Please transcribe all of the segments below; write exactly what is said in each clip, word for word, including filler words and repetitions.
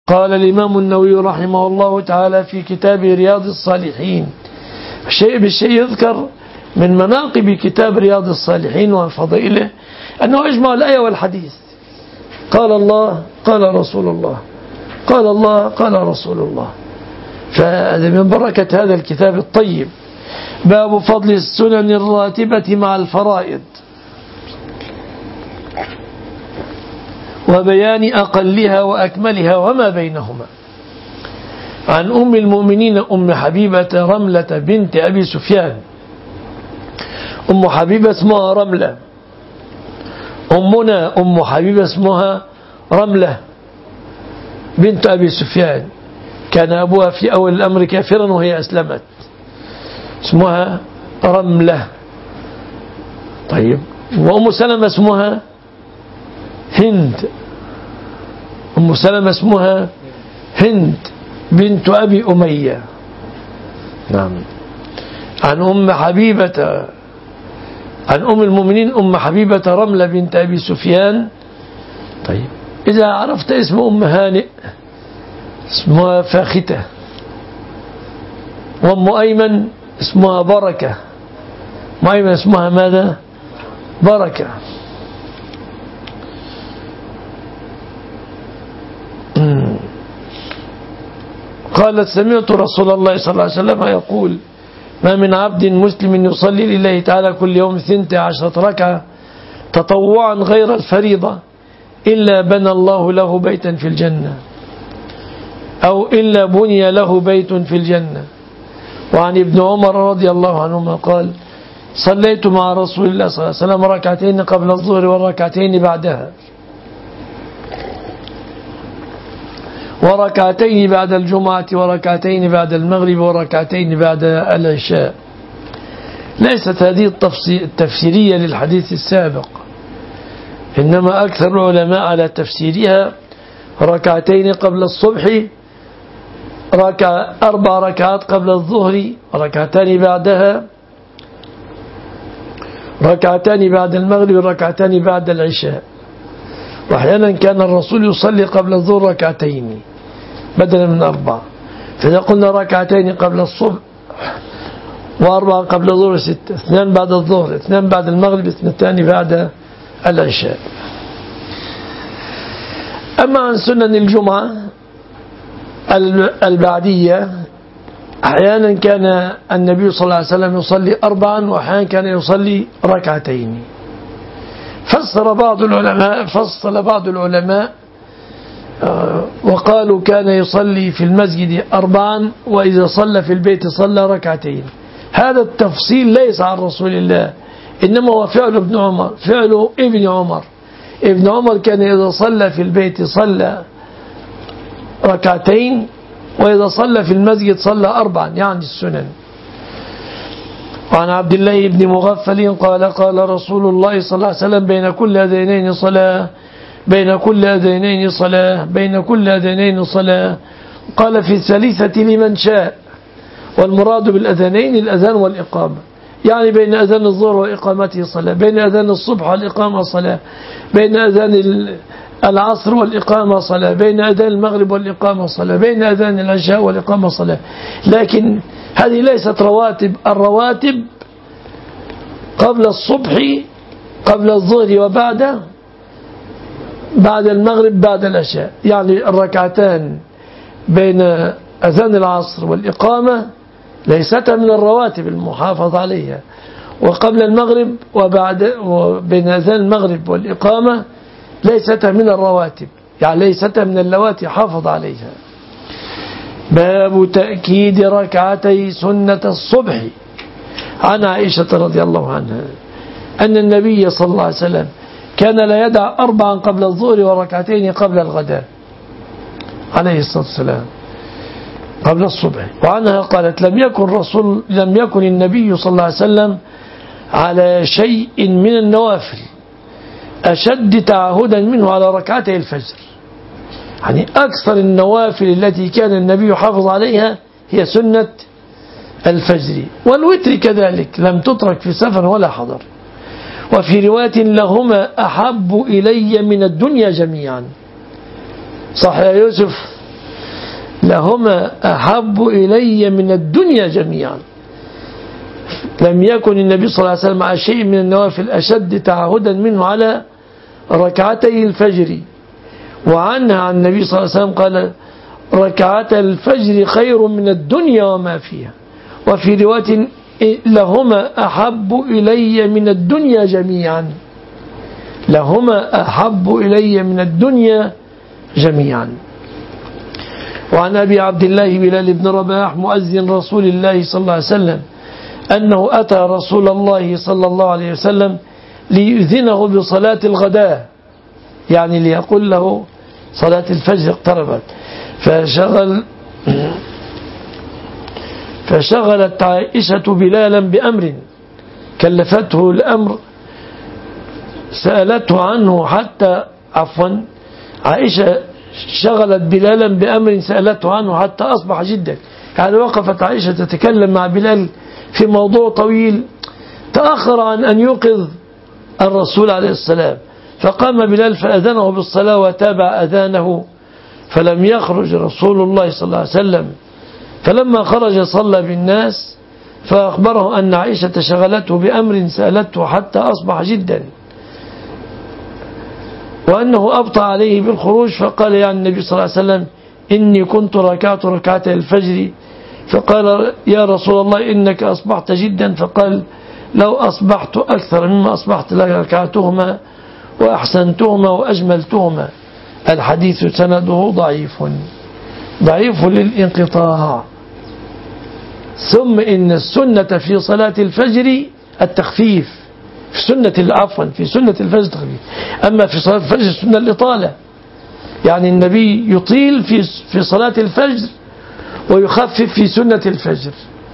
قال الإمام النووي رحمه الله تعالى في كتاب رياض الصالحين شيء بالشيء يذكر من مناقب كتاب رياض الصالحين وفضائله أنه أجمع الآية والحديث. قال الله قال رسول الله قال الله قال رسول الله. فهذا من بركة هذا الكتاب الطيب. باب فضل السنن الراتبة مع الفرائض وبيان أقلها وأكملها وما بينهما. عن أم المؤمنين أم حبيبة رملة بنت أبي سفيان. أم حبيبة اسمها رملة، أمنا أم حبيبة اسمها رملة بنت أبي سفيان، كان أبوها في أول الأمر كافرا وهي أسلمت، اسمها رملة. طيب، وأم سلمة اسمها هند، أم سلمة اسمها هند بنت أبي أمية. نعم. عن أم حبيبة عن أم المؤمنين أم حبيبة رملة بنت أبي سفيان. طيب، إذا عرفت اسم أم هانئ اسمها فاختة، وأم أيمن اسمها بركة، أم أيمن اسمها ماذا؟ بركة. قالت سمعت رسول الله صلى الله عليه وسلم يقول ما من عبد مسلم يصلي لله تعالى كل يوم ثنتي عشرة ركعة تطوعا غير الفريضة إلا بنى الله له بيتا في الجنة أو إلا بني له بيت في الجنة. وعن ابن عمر رضي الله عنهما قال صليت مع رسول الله صلى الله عليه وسلم ركعتين قبل الظهر والركعتين بعدها وركعتين بعد الجمعة وركعتين بعد المغرب وركعتين بعد العشاء. ليست هذه التفسيرية للحديث السابق، إنما أكثر العلماء على تفسيرها ركعتين قبل الصبح، ركع أربع ركعات قبل الظهر وركعتان بعدها، ركعتان بعد المغرب وركعتان بعد العشاء. وأحيانا كان الرسول يصلي قبل الظهر ركعتين بدلا من أربع، فإذا قلنا ركعتين قبل الصبح وأربعة قبل الظهر ستة، اثنان بعد الظهر، اثنان بعد المغرب، اثنتان بعد العشاء. أما عن سنن الجمعة البعدية أحيانا كان النبي صلى الله عليه وسلم يصلي أربعا وأحيانا كان يصلي ركعتين. فسر بعض العلماء فصل بعض العلماء وقالوا كان يصلي في المسجد أربعا وإذا صلى في البيت صلى ركعتين. هذا التفصيل ليس عن رسول الله، إنما هو فعل ابن عمر، فعل ابن عمر. ابن عمر كان إذا صلى في البيت صلى ركعتين وإذا صلى في المسجد صلى أربعا، يعني السنن. وعن عبد الله بن مغفل قال قال رسول الله صلى الله عليه وسلم بين كل أذينين صلاة بين كل أذينين صلاة بين كل أذينين صلاة. قال في الثالثة لمن شاء، والمراد بالأذانين الأذان والإقامة، يعني بين أذان الظهر وإقامته صلاة، بين أذان الصبح والإقامة صلاة، بين أذان العصر والإقامة صلاة، بين أذان المغرب والإقامة صلاة، بين أذان العشاء والإقامة صلاة. لكن هذه ليست رواتب، الرواتب قبل الصبح قبل الظهر وبعد بعد المغرب بعد العشاء، يعني الركعتان بين أذان العصر والإقامة ليست من الرواتب المحافظ عليها، وقبل المغرب وبعد وبين أذان المغرب والإقامة ليست من الرواتب، يعني ليست من اللواتي حافظ عليها. باب تأكيد ركعتي سنة الصبح. عن عائشة رضي الله عنها أن النبي صلى الله عليه وسلم كان لا يدع أربعا قبل الظهر وركعتين قبل الغداء عليه الصلاة والسلام قبل الصبح. وعنها قالت لم يكن رسول لم يكن النبي صلى الله عليه وسلم على شيء من النوافل أشد تعهدا منه على ركعتي الفجر. يعني أكثر النوافل التي كان النبي يحافظ عليها هي سنة الفجر، والوتر كذلك لم تترك في سفر ولا حضر. وفي رواية لهما أحب إلي من الدنيا جميعا. صح يا يوسف؟ لهما أحب إلي من الدنيا جميعا. لم يكن النبي صلى الله عليه وسلم مع شيء من النوافل أشد تعهدا منه على ركعتي الفجر. وعنها عن النبي صلى الله عليه وسلم قال ركعتي الفجر خير من الدنيا وما فيها. وفي رواية لهما أحب إلي من الدنيا جميعا، لهما أحب إلي من الدنيا جميعا. وعن أبي عبد الله بلال بن رباح مؤذن رسول الله صلى الله عليه وسلم أنه أتى رسول الله صلى الله عليه وسلم ليؤذنه بصلاة الغداء، يعني ليقول له صلاة الفجر اقتربت. فشغل فشغلت عائشة بلالا بأمر كلفته الأمر سألته عنه حتى عفوا عائشة شغلت بلالا بأمر سألته عنه حتى أصبح جدا. يعني وقفت عائشة تتكلم مع بلال في موضوع طويل، تأخر عن أن يوقظ الرسول عليه السلام، فقام بلال فأذنه بالصلاة وتابع أذانه، فلم يخرج رسول الله صلى الله عليه وسلم. فلما خرج صلى بالناس فأخبره أن عائشة شغلته بأمر سألته حتى أصبح جدا، وأنه أبطأ عليه بالخروج. فقال يعني النبي صلى الله عليه وسلم إني كنت ركعت ركعتي الفجر. فقال يا رسول الله إنك أصبحت جدا. فقال لو أصبحت أكثر مما أصبحت لركعتهما وأحسنتهما وأجملتهما. الحديث سنده ضعيف ضعيف للانقطاع. ثم إن السنة في صلاة الفجر التخفيف، في سنة عفوا في سنة الفجر التخفيف، أما في صلاة الفجر السنة الإطالة، يعني النبي يطيل في في صلاة الفجر ويخفف في سنة الفجر.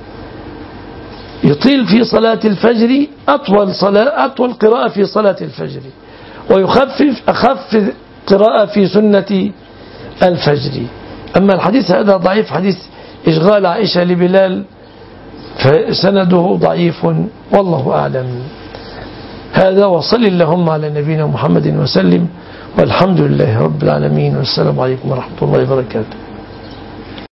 يطيل في صلاة الفجر أطول صلاة أطول قراءة في صلاة الفجر، ويخفف أخف قراءة في سنة الفجر. أما الحديث هذا ضعيف، حديث إشغال عائشة لبلال، فسنده ضعيف والله أعلم. هذا وصل اللهم على نبينا محمد وسلم، والحمد لله رب العالمين، والسلام عليكم ورحمة الله وبركاته.